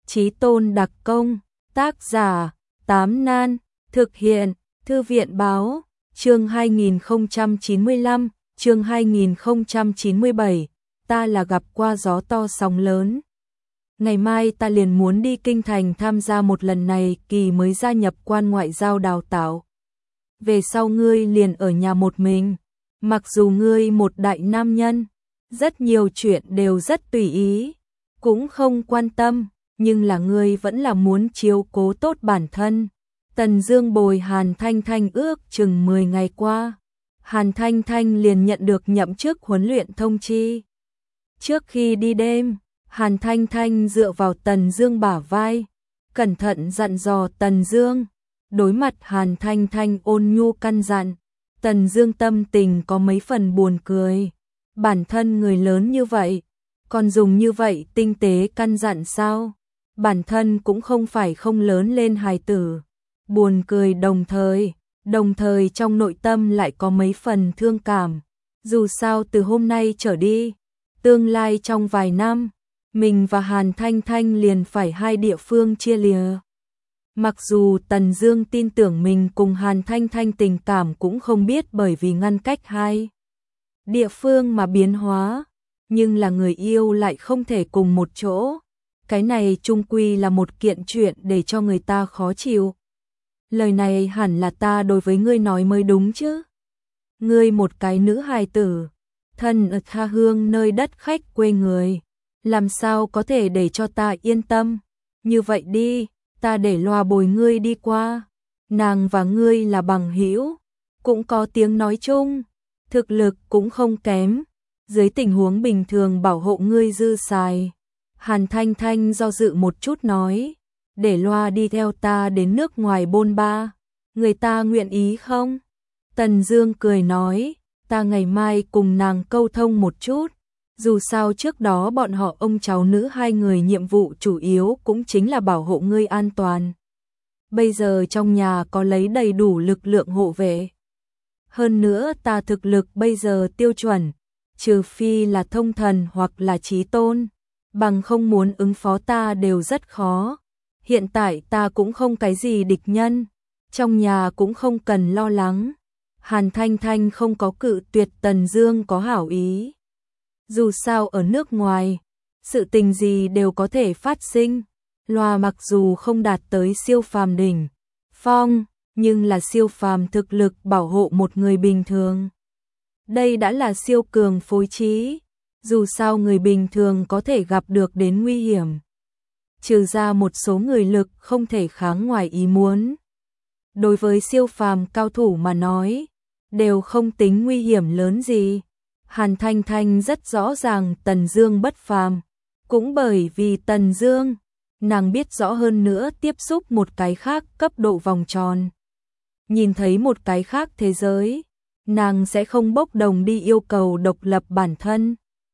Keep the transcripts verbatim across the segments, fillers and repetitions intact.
Chí Tôn đặc công, tác giả, Tám Nan, thực hiện, Thư viện báo, chương hai nghìn không trăm chín mươi lăm, chương hai nghìn không trăm chín mươi bảy, ta là gặp qua gió to sóng lớn. Ngày mai ta liền muốn đi kinh thành tham gia một lần này, kỳ mới gia nhập quan ngoại giao đào tạo. Về sau ngươi liền ở nhà một mình, mặc dù ngươi một đại nam nhân, rất nhiều chuyện đều rất tùy ý, cũng không quan tâm, nhưng là ngươi vẫn là muốn chiếu cố tốt bản thân. Tần Dương bồi Hàn Thanh Thanh ước chừng mười ngày qua, Hàn Thanh Thanh liền nhận được nhậm chức huấn luyện thông chi. Trước khi đi đêm, Hàn Thanh Thanh dựa vào Tần Dương bả vai, cẩn thận dặn dò Tần Dương. Đối mặt Hàn Thanh Thanh ôn nhu căn dặn, Tần Dương tâm tình có mấy phần buồn cười. Bản thân người lớn như vậy, còn dùng như vậy tinh tế căn dặn sao? Bản thân cũng không phải không lớn lên hài tử. Buồn cười đồng thời, đồng thời trong nội tâm lại có mấy phần thương cảm. Dù sao từ hôm nay trở đi, tương lai trong vài năm, mình và Hàn Thanh Thanh liền phải hai địa phương chia lìa. Mặc dù Tần Dương tin tưởng mình cùng Hàn Thanh Thanh tình cảm cũng không biết bởi vì ngăn cách hai địa phương mà biến hóa, nhưng là người yêu lại không thể cùng một chỗ. Cái này chung quy là một kiện chuyện để cho người ta khó chịu. Lời này hẳn là ta đối với ngươi nói mới đúng chứ. Ngươi một cái nữ hài tử, thân ở tha hương nơi đất khách quê người, làm sao có thể để cho ta yên tâm. Như vậy đi, ta để Loa bồi ngươi đi qua. Nàng và ngươi là bằng hữu, cũng có tiếng nói chung, thực lực cũng không kém, dưới tình huống bình thường bảo hộ ngươi dư xài. Hàn Thanh Thanh do dự một chút nói, để Loa đi theo ta đến nước ngoài bôn ba, người ta nguyện ý không? Tần Dương cười nói, ta ngày mai cùng nàng câu thông một chút, dù sao trước đó bọn họ ông cháu nữ hai người nhiệm vụ chủ yếu cũng chính là bảo hộ ngươi an toàn. Bây giờ trong nhà có lấy đầy đủ lực lượng hộ vệ. Hơn nữa ta thực lực bây giờ tiêu chuẩn, trừ phi là thông thần hoặc là chí tôn, bằng không muốn ứng phó ta đều rất khó. Hiện tại ta cũng không cái gì địch nhân, trong nhà cũng không cần lo lắng. Hàn Thanh Thanh không có cự tuyệt Tần Dương có hảo ý. Dù sao ở nước ngoài, sự tình gì đều có thể phát sinh. Loa mặc dù không đạt tới siêu phàm đỉnh phong, nhưng là siêu phàm thực lực bảo hộ một người bình thường. Đây đã là siêu cường phối trí, dù sao người bình thường có thể gặp được đến nguy hiểm. Trừ ra một số người lực không thể kháng ngoài ý muốn. Đối với siêu phàm cao thủ mà nói, đều không tính nguy hiểm lớn gì. Hàn Thanh Thanh rất rõ ràng Tần Dương bất phàm, cũng bởi vì Tần Dương, nàng biết rõ hơn nữa tiếp xúc một cái khác cấp độ vòng tròn. Nhìn thấy một cái khác thế giới, nàng sẽ không bốc đồng đi yêu cầu độc lập bản thân.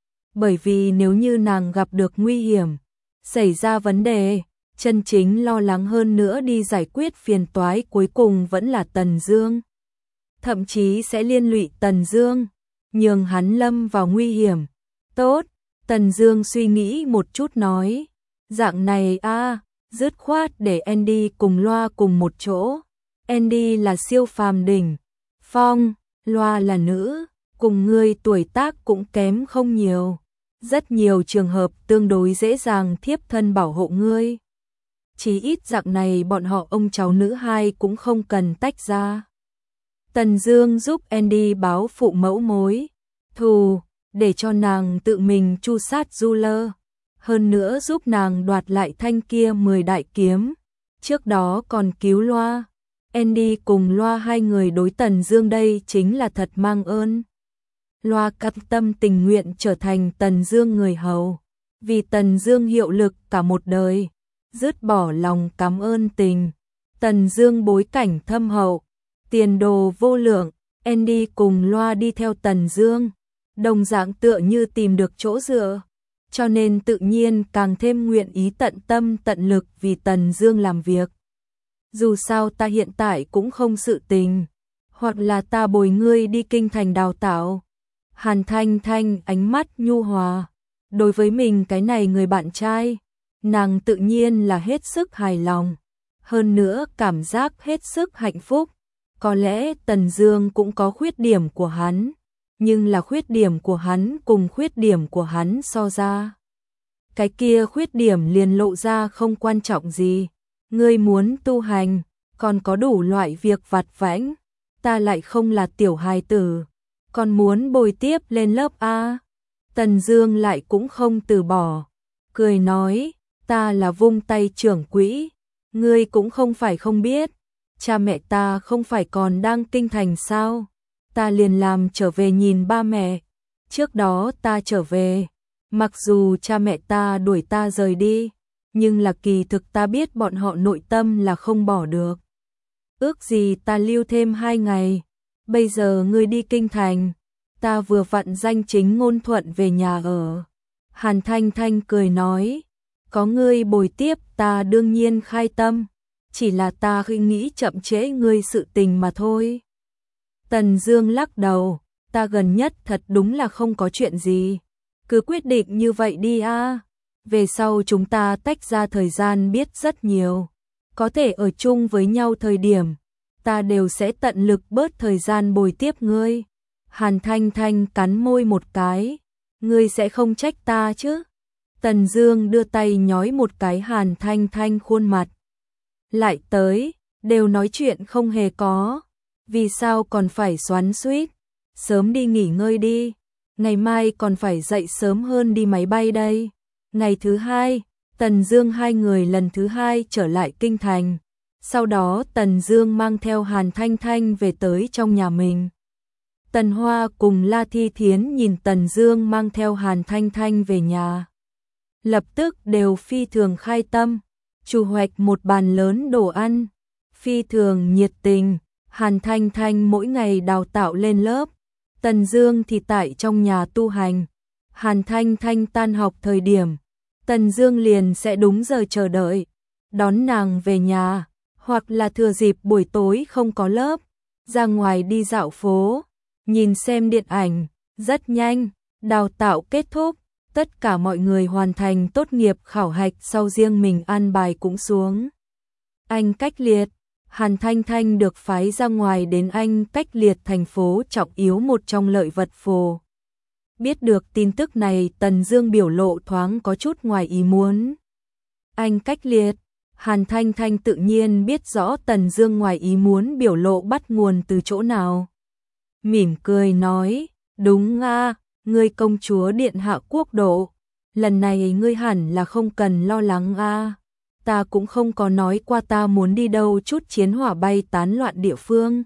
Bởi vì nếu như nàng gặp được nguy hiểm, xảy ra vấn đề, chân chính lo lắng hơn nữa đi giải quyết phiền toái cuối cùng vẫn là Tần Dương. Thậm chí sẽ liên lụy Tần Dương, nhường hắn lâm vào nguy hiểm. Tốt, Tần Dương suy nghĩ một chút nói, dạng này a, à, dứt khoát để Andy cùng Loa cùng một chỗ. Andy là siêu phàm đỉnh phong, Loa là nữ, cùng ngươi tuổi tác cũng kém không nhiều. Rất nhiều trường hợp tương đối dễ dàng thiếp thân bảo hộ ngươi. Chí ít dạng này bọn họ ông cháu nữ hai cũng không cần tách ra. Tần Dương giúp Andy báo phụ mẫu mối thù, để cho nàng tự mình chu sát Du Lơ. Hơn nữa giúp nàng đoạt lại thanh kia mười đại kiếm. Trước đó còn cứu Loa. Andy cùng Loa hai người đối Tần Dương đây chính là thật mang ơn. Loa cam tâm tình nguyện trở thành Tần Dương người hầu, vì Tần Dương hiệu lực cả một đời, dứt bỏ lòng cảm ơn tình. Tần Dương bối cảnh thâm hậu, tiền đồ vô lượng, Andy cùng Loa đi theo Tần Dương, đồng dạng tựa như tìm được chỗ dựa, cho nên tự nhiên càng thêm nguyện ý tận tâm tận lực vì Tần Dương làm việc. Dù sao ta hiện tại cũng không sự tình, hoặc là ta bồi ngươi đi kinh thành đào tạo. Hàn Thanh Thanh ánh mắt nhu hòa, đối với mình cái này người bạn trai, Nàng tự nhiên là hết sức hài lòng, hơn nữa cảm giác hết sức hạnh phúc. Có lẽ Tần Dương cũng có khuyết điểm của hắn, nhưng là khuyết điểm của hắn cùng khuyết điểm của hắn so ra. Cái kia khuyết điểm liền lộ ra không quan trọng gì. Ngươi muốn tu hành, còn có đủ loại việc vặt vãnh, ta lại không là tiểu hài tử, còn muốn bồi tiếp lên lớp A. Tần Dương lại cũng không từ bỏ, cười nói, ta là vung tay trưởng quỹ, ngươi cũng không phải không biết, cha mẹ ta không phải còn đang kinh thành sao, ta liền làm trở về nhìn ba mẹ, trước đó ta trở về, mặc dù cha mẹ ta đuổi ta rời đi, nhưng là kỳ thực ta biết bọn họ nội tâm là không bỏ được. Ước gì ta lưu thêm hai ngày, bây giờ ngươi đi kinh thành, ta vừa vặn danh chính ngôn thuận về nhà ở. Hàn Thanh Thanh cười nói, có ngươi bồi tiếp ta đương nhiên khai tâm, chỉ là ta khi nghĩ chậm trễ ngươi sự tình mà thôi. Tần Dương lắc đầu, ta gần nhất thật đúng là không có chuyện gì, cứ quyết định như vậy đi a. Về sau chúng ta tách ra thời gian biết rất nhiều, có thể ở chung với nhau thời điểm, ta đều sẽ tận lực bớt thời gian bồi tiếp ngươi. Hàn Thanh Thanh cắn môi một cái, ngươi sẽ không trách ta chứ? Tần Dương đưa tay nhói một cái Hàn Thanh Thanh khuôn mặt. Lại tới, đều nói chuyện không hề có, vì sao còn phải xoắn xuýt? Sớm đi nghỉ ngơi đi, ngày mai còn phải dậy sớm hơn đi máy bay đây. Ngày thứ hai, Tần Dương hai người lần thứ hai trở lại kinh thành. Sau đó Tần Dương mang theo Hàn Thanh Thanh về tới trong nhà mình. Tần Hoa cùng La Thi Thiến nhìn Tần Dương mang theo Hàn Thanh Thanh về nhà, lập tức đều phi thường khai tâm, chủ hoạch một bàn lớn đồ ăn, phi thường nhiệt tình. Hàn Thanh Thanh mỗi ngày đào tạo lên lớp, Tần Dương thì tại trong nhà tu hành. Hàn Thanh Thanh tan học thời điểm, Tần Dương liền sẽ đúng giờ chờ đợi, đón nàng về nhà, hoặc là thừa dịp buổi tối không có lớp, ra ngoài đi dạo phố, nhìn xem điện ảnh. Rất nhanh, đào tạo kết thúc, tất cả mọi người hoàn thành tốt nghiệp khảo hạch sau, riêng mình an bài cũng xuống Anh Cách Liệt. Hàn Thanh Thanh được phái ra ngoài đến Anh Cách Liệt, thành phố trọng yếu một trong lợi vật phổ. Biết được tin tức này, Tần Dương biểu lộ thoáng có chút ngoài ý muốn. Anh Cách Liệt, Hàn Thanh Thanh tự nhiên biết rõ Tần Dương ngoài ý muốn biểu lộ bắt nguồn từ chỗ nào. Mỉm cười nói, đúng a, ngươi công chúa điện hạ quốc độ, lần này ngươi hẳn là không cần lo lắng a. Ta cũng không có nói qua ta muốn đi đâu chút chiến hỏa bay tán loạn địa phương.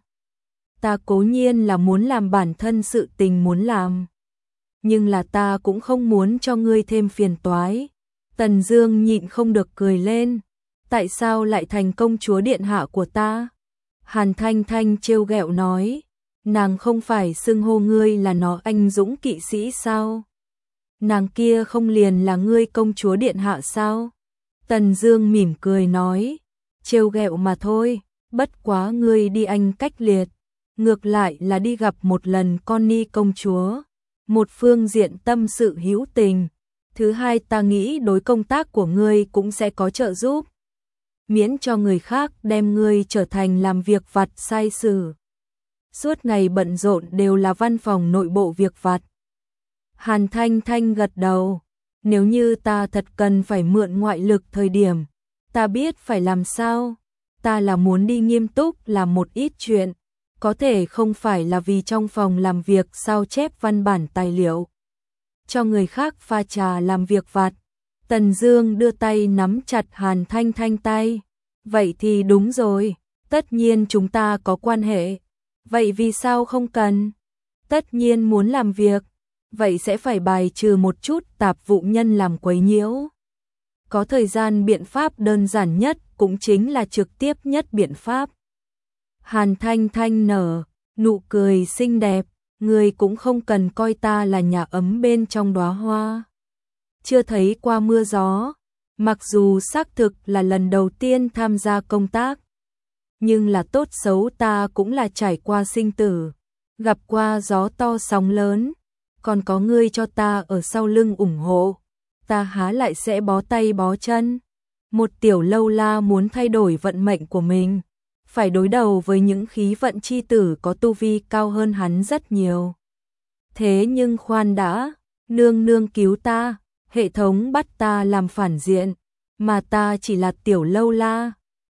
Ta cố nhiên là muốn làm bản thân sự tình muốn làm, nhưng là ta cũng không muốn cho ngươi thêm phiền toái. Tần Dương nhịn không được cười lên, tại sao lại thành công chúa điện hạ của ta? Hàn Thanh Thanh trêu ghẹo nói, nàng không phải xưng hô ngươi là nó anh dũng kỵ sĩ sao? Nàng kia không liền là ngươi công chúa điện hạ sao? Tần Dương mỉm cười nói, trêu ghẹo mà thôi, bất quá ngươi đi Anh Cách Liệt, ngược lại là đi gặp một lần Connie công chúa, một phương diện tâm sự hữu tình, thứ hai ta nghĩ đối công tác của ngươi cũng sẽ có trợ giúp, miễn cho người khác đem ngươi trở thành làm việc vặt sai sử. Suốt ngày bận rộn đều là văn phòng nội bộ việc vặt. Hàn Thanh Thanh gật đầu, nếu như ta thật cần phải mượn ngoại lực thời điểm, ta biết phải làm sao, ta là muốn đi nghiêm túc làm một ít chuyện, có thể không phải là vì trong phòng làm việc sao chép văn bản tài liệu, cho người khác pha trà làm việc vặt. Tần Dương đưa tay nắm chặt Hàn Thanh Thanh tay, vậy thì đúng rồi, tất nhiên chúng ta có quan hệ, vậy vì sao không cần? Tất nhiên muốn làm việc, vậy sẽ phải bài trừ một chút tạp vụ nhân làm quấy nhiễu. Có thời gian biện pháp đơn giản nhất cũng chính là trực tiếp nhất biện pháp. Hàn Thanh Thanh nở nụ cười xinh đẹp, người cũng không cần coi ta là nhà ấm bên trong đóa hoa, chưa thấy qua mưa gió, mặc dù xác thực là lần đầu tiên tham gia công tác, nhưng là tốt xấu ta cũng là trải qua sinh tử, gặp qua gió to sóng lớn, còn có ngươi cho ta ở sau lưng ủng hộ, ta há lại sẽ bó tay bó chân. Một tiểu lâu la muốn thay đổi vận mệnh của mình, phải đối đầu với những khí vận chi tử có tu vi cao hơn hắn rất nhiều. Thế nhưng khoan đã, nương nương cứu ta, hệ thống bắt ta làm phản diện, mà ta chỉ là tiểu lâu la.